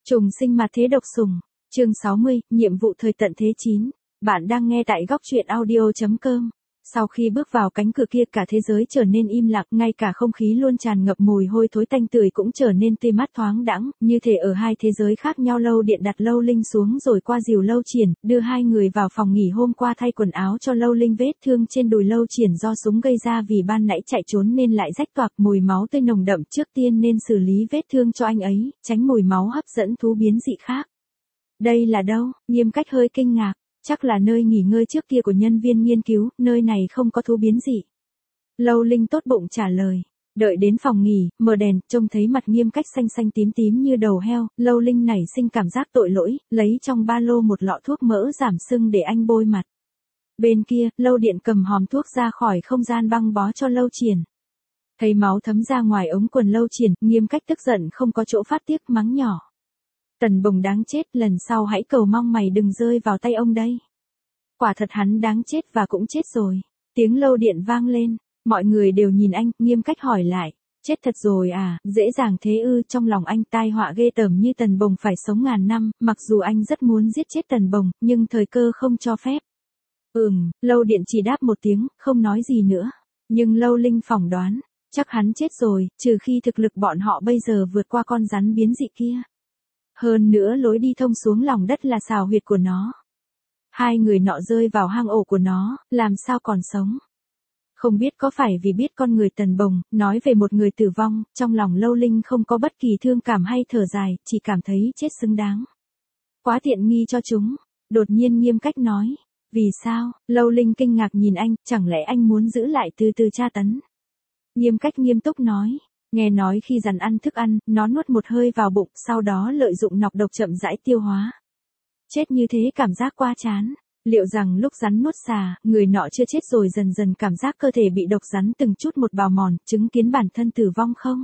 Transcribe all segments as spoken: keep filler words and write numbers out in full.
Trùng sinh mà thế độc sủng. Chương sáu mươi, nhiệm vụ thời tận thế chín. Bạn đang nghe tại góc truyện audio chấm com. Sau khi bước vào cánh cửa kia, cả thế giới trở nên im lặng, ngay cả không khí luôn tràn ngập mùi hôi thối tanh tưởi cũng trở nên tươi mát thoáng đãng, như thể ở hai thế giới khác nhau. Lâu Điện đặt Lâu Linh xuống rồi qua dìu Lâu Triển, đưa hai người vào phòng nghỉ hôm qua thay quần áo cho Lâu Linh. Vết thương trên đùi Lâu Triển do súng gây ra vì ban nãy chạy trốn nên lại rách toạc, mùi máu tươi nồng đậm. Trước tiên nên xử lý vết thương cho anh ấy, tránh mùi máu hấp dẫn thú biến dị khác. Đây là đâu? Nghiêm Cách hơi kinh ngạc. Chắc là nơi nghỉ ngơi trước kia của nhân viên nghiên cứu, nơi này không có thú biến gì. Lâu Linh tốt bụng trả lời. Đợi đến phòng nghỉ, mở đèn, trông thấy mặt Nghiêm Cách xanh xanh tím tím như đầu heo, Lâu Linh nảy sinh cảm giác tội lỗi, lấy trong ba lô một lọ thuốc mỡ giảm sưng để anh bôi mặt. Bên kia, Lâu Điện cầm hòm thuốc ra khỏi không gian băng bó cho Lâu Triển. Thấy máu thấm ra ngoài ống quần Lâu Triển, Nghiêm Cách tức giận không có chỗ phát tiết, mắng nhỏ. Tần Bồng đáng chết, lần sau hãy cầu mong mày đừng rơi vào tay ông đây. Quả thật hắn đáng chết và cũng chết rồi. Tiếng Lâu Điện vang lên, mọi người đều nhìn anh. Nghiêm Cách hỏi lại, chết thật rồi à? Dễ dàng thế ư? Trong lòng anh tai họa ghê tởm như Tần Bồng phải sống ngàn năm, mặc dù anh rất muốn giết chết Tần Bồng, nhưng thời cơ không cho phép. Ừm, Lâu Điện chỉ đáp một tiếng, không nói gì nữa. Nhưng Lâu Linh phỏng đoán, chắc hắn chết rồi, trừ khi thực lực bọn họ bây giờ vượt qua con rắn biến dị kia. Hơn nữa lối đi thông xuống lòng đất là xào huyệt của nó. Hai người nọ rơi vào hang ổ của nó, làm sao còn sống? Không biết có phải vì biết con người Tần Bồng, nói về một người tử vong, trong lòng Lâu Linh không có bất kỳ thương cảm hay thở dài, chỉ cảm thấy chết xứng đáng. Quá tiện nghi cho chúng. Đột nhiên Nghiêm Cách nói. Vì sao? Lâu Linh kinh ngạc nhìn anh, chẳng lẽ anh muốn giữ lại từ từ tra tấn? Nghiêm Cách nghiêm túc nói. Nghe nói khi rắn ăn thức ăn, nó nuốt một hơi vào bụng, sau đó lợi dụng nọc độc chậm rãi tiêu hóa. Chết như thế cảm giác quá chán. Liệu rằng lúc rắn nuốt xà, người nọ chưa chết rồi dần dần cảm giác cơ thể bị độc rắn từng chút một bào mòn, chứng kiến bản thân tử vong không?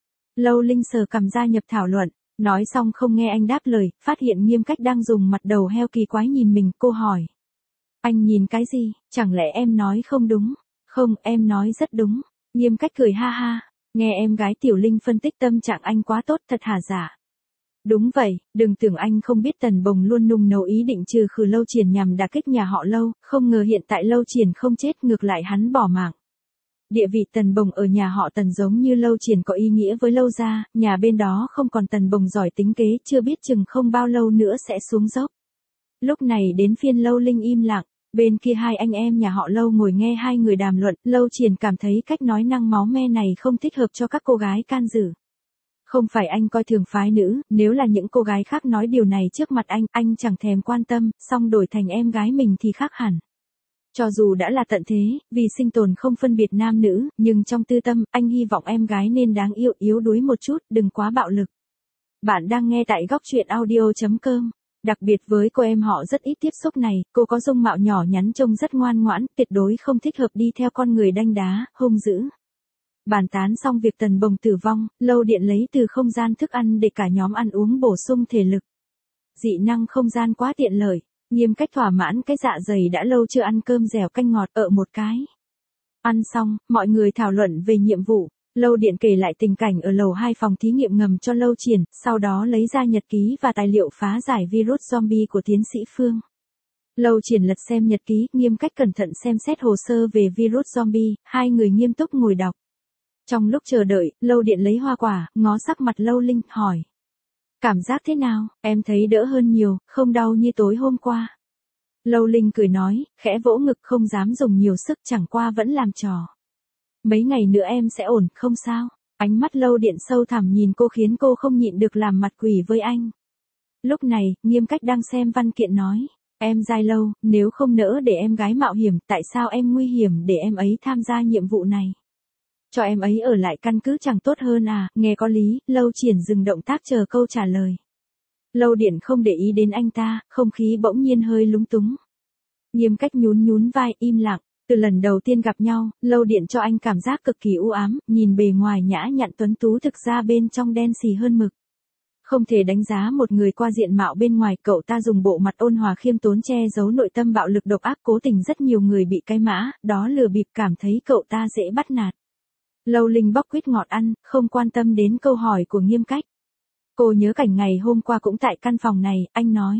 Lâu Linh sờ cằm gia nhập thảo luận, nói xong không nghe anh đáp lời, phát hiện Nghiêm Cách đang dùng mặt đầu heo kỳ quái nhìn mình, cô hỏi. Anh nhìn cái gì? Chẳng lẽ em nói không đúng? Không, em nói rất đúng. Nghiêm Cách cười ha ha. Nghe em gái Tiểu Linh phân tích tâm trạng anh quá tốt thật hả dạ? Đúng vậy, đừng tưởng anh không biết Tần Bồng luôn nung nấu ý định trừ khử Lâu Triển nhằm đả kích nhà họ Lâu, không ngờ hiện tại Lâu Triển không chết, ngược lại hắn bỏ mạng. Địa vị Tần Bồng ở nhà họ Tần giống như Lâu Triển có ý nghĩa với Lâu gia, nhà bên đó không còn Tần Bồng giỏi tính kế, chưa biết chừng không bao lâu nữa sẽ xuống dốc. Lúc này đến phiên Lâu Linh im lặng. Bên kia hai anh em nhà họ Lâu ngồi nghe hai người đàm luận, Lâu Triển cảm thấy cách nói năng máu me này không thích hợp cho các cô gái can dự. Không phải anh coi thường phái nữ, nếu là những cô gái khác nói điều này trước mặt anh, anh chẳng thèm quan tâm, song đổi thành em gái mình thì khác hẳn. Cho dù đã là tận thế, vì sinh tồn không phân biệt nam nữ, nhưng trong tư tâm, anh hy vọng em gái nên đáng yêu, yếu đuối một chút, đừng quá bạo lực. Bạn đang nghe tại góc truyện audio chấm com. Đặc biệt với cô em họ rất ít tiếp xúc này, cô có dung mạo nhỏ nhắn trông rất ngoan ngoãn, tuyệt đối không thích hợp đi theo con người đanh đá, hung dữ. Bàn tán xong việc Tần Bồng tử vong, Lâu Điện lấy từ không gian thức ăn để cả nhóm ăn uống bổ sung thể lực. Dị năng không gian quá tiện lợi, Nghiêm Cách thỏa mãn cái dạ dày đã lâu chưa ăn cơm dẻo canh ngọt ở một cái. Ăn xong, mọi người thảo luận về nhiệm vụ. Lâu Điện kể lại tình cảnh ở lầu hai phòng thí nghiệm ngầm cho Lâu Triển, sau đó lấy ra nhật ký và tài liệu phá giải virus zombie của tiến sĩ Phương. Lâu Triển lật xem nhật ký, Nghiêm Cách cẩn thận xem xét hồ sơ về virus zombie, hai người nghiêm túc ngồi đọc. Trong lúc chờ đợi, Lâu Điện lấy hoa quả, ngó sắc mặt Lâu Linh, hỏi. Cảm giác thế nào? Em thấy đỡ hơn nhiều, không đau như tối hôm qua. Lâu Linh cười nói, khẽ vỗ ngực, không dám dùng nhiều sức, chẳng qua vẫn làm trò. Mấy ngày nữa em sẽ ổn, không sao. Ánh mắt Lâu Điện sâu thẳm nhìn cô khiến cô không nhịn được làm mặt quỷ với anh. Lúc này, Nghiêm Cách đang xem văn kiện nói. Em dai Lâu, nếu không nỡ để em gái mạo hiểm, tại sao em nguy hiểm để em ấy tham gia nhiệm vụ này? Cho em ấy ở lại căn cứ chẳng tốt hơn à? Nghe có lý, Lâu Triển dừng động tác chờ câu trả lời. Lâu Điện không để ý đến anh ta, không khí bỗng nhiên hơi lúng túng. Nghiêm Cách nhún nhún vai, im lặng. Từ lần đầu tiên gặp nhau, Lâu Điện cho anh cảm giác cực kỳ u ám, nhìn bề ngoài nhã nhặn tuấn tú thực ra bên trong đen xì hơn mực. Không thể đánh giá một người qua diện mạo bên ngoài, cậu ta dùng bộ mặt ôn hòa khiêm tốn che giấu nội tâm bạo lực độc ác, cố tình rất nhiều người bị cái mã, đó lừa bịp, cảm thấy cậu ta dễ bắt nạt. Lâu Linh bóc quýt ngọt ăn, không quan tâm đến câu hỏi của Nghiêm Cách. Cô nhớ cảnh ngày hôm qua cũng tại căn phòng này, anh nói.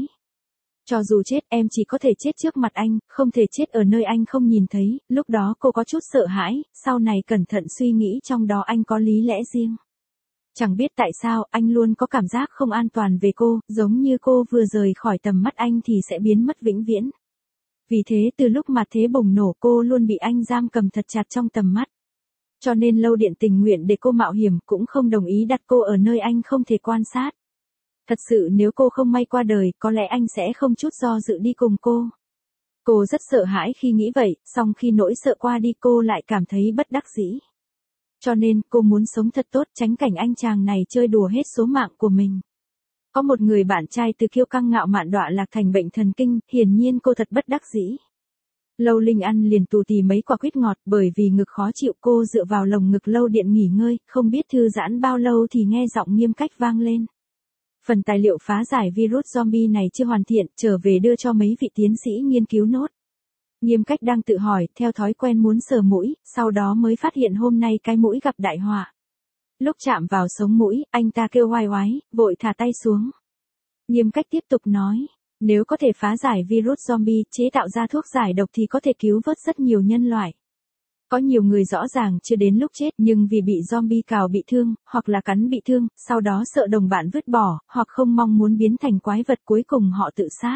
Cho dù chết em chỉ có thể chết trước mặt anh, không thể chết ở nơi anh không nhìn thấy, lúc đó cô có chút sợ hãi, sau này cẩn thận suy nghĩ trong đó anh có lý lẽ riêng. Chẳng biết tại sao anh luôn có cảm giác không an toàn về cô, giống như cô vừa rời khỏi tầm mắt anh thì sẽ biến mất vĩnh viễn. Vì thế từ lúc mà thế bùng nổ cô luôn bị anh giam cầm thật chặt trong tầm mắt. Cho nên Lâu Điện tình nguyện để cô mạo hiểm cũng không đồng ý đặt cô ở nơi anh không thể quan sát. Thật sự nếu cô không may qua đời, có lẽ anh sẽ không chút do dự đi cùng cô. Cô rất sợ hãi khi nghĩ vậy, song khi nỗi sợ qua đi cô lại cảm thấy bất đắc dĩ. Cho nên cô muốn sống thật tốt, tránh cảnh anh chàng này chơi đùa hết số mạng của mình. Có một người bạn trai từ kiêu căng ngạo mạn đọa lạc thành bệnh thần kinh, hiển nhiên cô thật bất đắc dĩ. Lâu Linh ăn liền tù tì mấy quả quýt ngọt, bởi vì ngực khó chịu cô dựa vào lồng ngực Lâu Điện nghỉ ngơi, không biết thư giãn bao lâu thì nghe giọng Nghiêm Cách vang lên. Phần tài liệu phá giải virus zombie này chưa hoàn thiện, trở về đưa cho mấy vị tiến sĩ nghiên cứu nốt. Nghiêm Cách đang tự hỏi, theo thói quen muốn sờ mũi, sau đó mới phát hiện hôm nay cái mũi gặp đại họa. Lúc chạm vào sống mũi, anh ta kêu oai oái, vội thả tay xuống. Nghiêm Cách tiếp tục nói, nếu có thể phá giải virus zombie, chế tạo ra thuốc giải độc thì có thể cứu vớt rất nhiều nhân loại. Có nhiều người rõ ràng chưa đến lúc chết nhưng vì bị zombie cào bị thương, hoặc là cắn bị thương, sau đó sợ đồng bạn vứt bỏ, hoặc không mong muốn biến thành quái vật cuối cùng họ tự sát.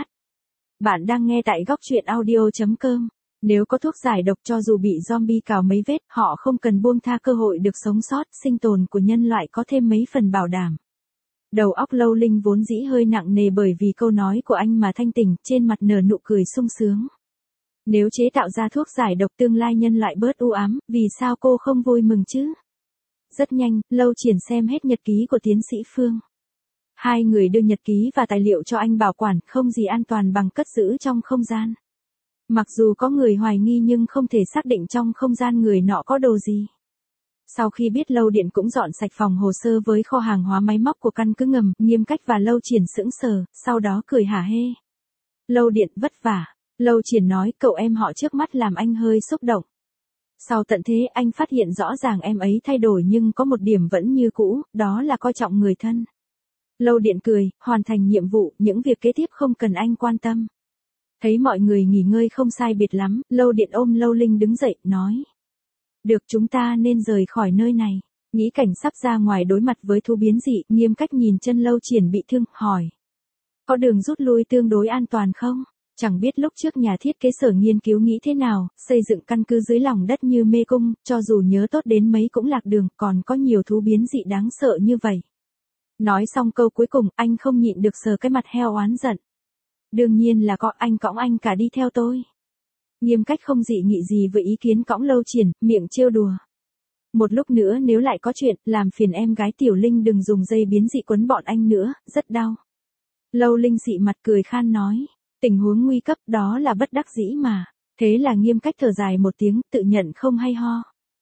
Bạn đang nghe tại góc truyện audio chấm com. Nếu có thuốc giải độc cho dù bị zombie cào mấy vết, họ không cần buông tha cơ hội được sống sót, sinh tồn của nhân loại có thêm mấy phần bảo đảm. Đầu óc Lâu Linh vốn dĩ hơi nặng nề bởi vì câu nói của anh mà thanh tỉnh, trên mặt nở nụ cười sung sướng. Nếu chế tạo ra thuốc giải độc tương lai nhân loại bớt u ám, vì sao cô không vui mừng chứ? Rất nhanh, Lâu Triển xem hết nhật ký của tiến sĩ Phương. Hai người đưa nhật ký và tài liệu cho anh bảo quản, không gì an toàn bằng cất giữ trong không gian. Mặc dù có người hoài nghi nhưng không thể xác định trong không gian người nọ có đồ gì. Sau khi biết Lâu Điện cũng dọn sạch phòng hồ sơ với kho hàng hóa máy móc của căn cứ ngầm, Nghiêm Cách và Lâu Triển sững sờ, sau đó cười hả hê. Lâu Điện vất vả. Lâu Triển nói, cậu em họ trước mắt làm anh hơi xúc động. Sau tận thế anh phát hiện rõ ràng em ấy thay đổi nhưng có một điểm vẫn như cũ, đó là coi trọng người thân. Lâu Điện cười, hoàn thành nhiệm vụ, những việc kế tiếp không cần anh quan tâm. Thấy mọi người nghỉ ngơi không sai biệt lắm, Lâu Điện ôm Lâu Linh đứng dậy, nói. Được, chúng ta nên rời khỏi nơi này. Nghĩ cảnh sắp ra ngoài đối mặt với thú biến dị, Nghiêm Cách nhìn chân Lâu Triển bị thương, hỏi. Có đường rút lui tương đối an toàn không? Chẳng biết lúc trước nhà thiết kế sở nghiên cứu nghĩ thế nào, xây dựng căn cứ dưới lòng đất như mê cung, cho dù nhớ tốt đến mấy cũng lạc đường, còn có nhiều thú biến dị đáng sợ như vậy. Nói xong câu cuối cùng, anh không nhịn được sờ cái mặt heo oán giận. Đương nhiên là có, anh cõng anh cả đi theo tôi. Nghiêm Cách không dị nghị gì với ý kiến cõng Lâu Triển, miệng trêu đùa. Một lúc nữa nếu lại có chuyện, làm phiền em gái Tiểu Linh đừng dùng dây biến dị quấn bọn anh nữa, rất đau. Lâu Linh dị mặt cười khan nói. Tình huống nguy cấp đó là bất đắc dĩ mà. Thế là Nghiêm Cách thở dài một tiếng, tự nhận không hay ho.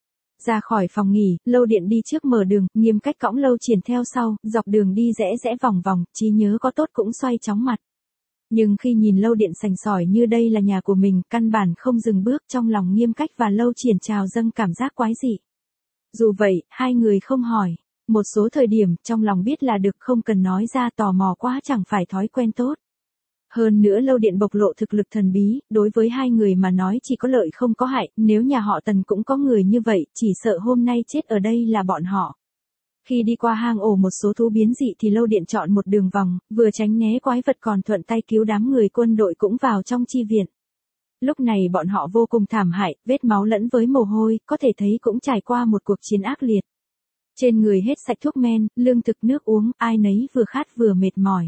Ra khỏi phòng nghỉ, Lâu Điện đi trước mở đường, Nghiêm Cách cõng Lâu Triển theo sau, dọc đường đi rẽ rẽ vòng vòng, trí nhớ có tốt cũng xoay chóng mặt. Nhưng khi nhìn Lâu Điện sành sỏi như đây là nhà của mình, căn bản không dừng bước, trong lòng Nghiêm Cách và Lâu Triển trào dâng cảm giác quái dị. Dù vậy, hai người không hỏi. Một số thời điểm, trong lòng biết là được, không cần nói ra, tò mò quá chẳng phải thói quen tốt. Hơn nữa Lâu Điện bộc lộ thực lực thần bí, đối với hai người mà nói chỉ có lợi không có hại, nếu nhà họ Tần cũng có người như vậy, chỉ sợ hôm nay chết ở đây là bọn họ. Khi đi qua hang ổ một số thú biến dị thì Lâu Điện chọn một đường vòng, vừa tránh né quái vật còn thuận tay cứu đám người quân đội cũng vào trong chi viện. Lúc này bọn họ vô cùng thảm hại, vết máu lẫn với mồ hôi, có thể thấy cũng trải qua một cuộc chiến ác liệt. Trên người hết sạch thuốc men, lương thực nước uống, ai nấy vừa khát vừa mệt mỏi.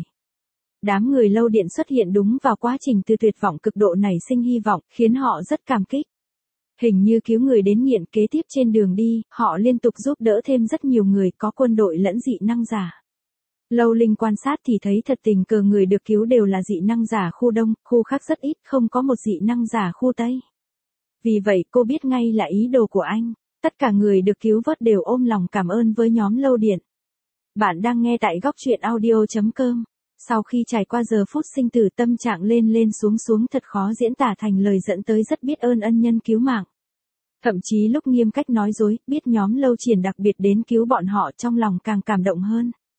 Đám người Lâu Điện xuất hiện đúng vào quá trình từ tuyệt vọng cực độ nảy sinh hy vọng, khiến họ rất cảm kích. Hình như cứu người đến nghiện, kế tiếp trên đường đi, họ liên tục giúp đỡ thêm rất nhiều người, có quân đội lẫn dị năng giả. Lâu Linh quan sát thì thấy thật tình cờ người được cứu đều là dị năng giả khu Đông, khu khác rất ít, không có một dị năng giả khu Tây. Vì vậy cô biết ngay là ý đồ của anh. Tất cả người được cứu vớt đều ôm lòng cảm ơn với nhóm Lâu Điện. Bạn đang nghe tại góc truyện audio chấm com. Sau khi trải qua giờ phút sinh tử, tâm trạng lên lên xuống xuống thật khó diễn tả thành lời, dẫn tới rất biết ơn ân nhân cứu mạng. Thậm chí lúc Nghiêm Cách nói dối, biết nhóm Lâu Triển đặc biệt đến cứu bọn họ, trong lòng càng cảm động hơn.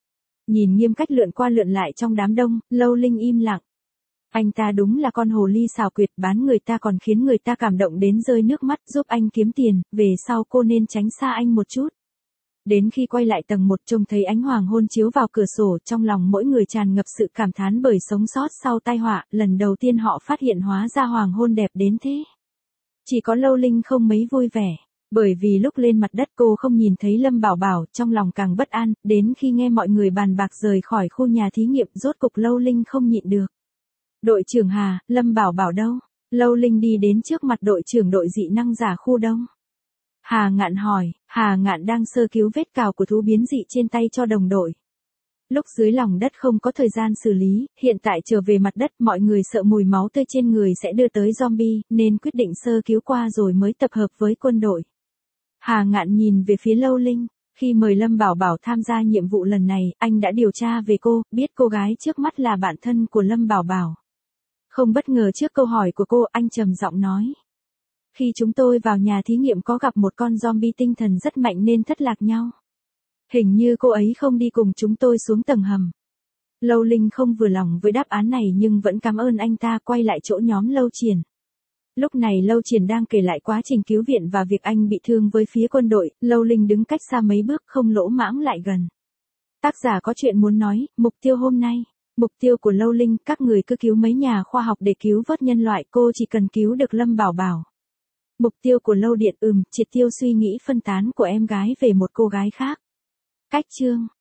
Nhìn Nghiêm Cách lượn qua lượn lại trong đám đông, Lâu Linh im lặng. Anh ta đúng là con hồ ly xảo quyệt, bán người ta còn khiến người ta cảm động đến rơi nước mắt, giúp anh kiếm tiền, về sau cô nên tránh xa anh một chút. Đến khi quay lại tầng một trông thấy ánh hoàng hôn chiếu vào cửa sổ, trong lòng mỗi người tràn ngập sự cảm thán bởi sống sót sau tai họa, lần đầu tiên họ phát hiện hóa ra hoàng hôn đẹp đến thế. Chỉ có Lâu Linh không mấy vui vẻ, bởi vì lúc lên mặt đất cô không nhìn thấy Lâm Bảo Bảo, trong lòng càng bất an, đến khi nghe mọi người bàn bạc rời khỏi khu nhà thí nghiệm, rốt cục Lâu Linh không nhịn được. Đội trưởng Hà, Lâm Bảo Bảo đâu? Lâu Linh đi đến trước mặt đội trưởng đội dị năng giả khu đông. Hà Ngạn hỏi, Hà Ngạn đang sơ cứu vết cào của thú biến dị trên tay cho đồng đội. Lúc dưới lòng đất không có thời gian xử lý, hiện tại trở về mặt đất mọi người sợ mùi máu tươi trên người sẽ đưa tới zombie, nên quyết định sơ cứu qua rồi mới tập hợp với quân đội. Hà Ngạn nhìn về phía Lâu Linh, khi mời Lâm Bảo Bảo tham gia nhiệm vụ lần này, anh đã điều tra về cô, biết cô gái trước mắt là bạn thân của Lâm Bảo Bảo. Không bất ngờ trước câu hỏi của cô, anh trầm giọng nói. Khi chúng tôi vào nhà thí nghiệm có gặp một con zombie tinh thần rất mạnh nên thất lạc nhau. Hình như cô ấy không đi cùng chúng tôi xuống tầng hầm. Lâu Linh không vừa lòng với đáp án này nhưng vẫn cảm ơn anh ta, quay lại chỗ nhóm Lâu Triển. Lúc này Lâu Triển đang kể lại quá trình cứu viện và việc anh bị thương với phía quân đội, Lâu Linh đứng cách xa mấy bước không lỗ mãng lại gần. Tác giả có chuyện muốn nói, mục tiêu hôm nay. Mục tiêu của Lâu Linh, các người cứ cứu mấy nhà khoa học để cứu vớt nhân loại, cô chỉ cần cứu được Lâm Bảo Bảo. Mục tiêu của Lâu Điện, ừm, triệt tiêu suy nghĩ phân tán của em gái về một cô gái khác. Cách chương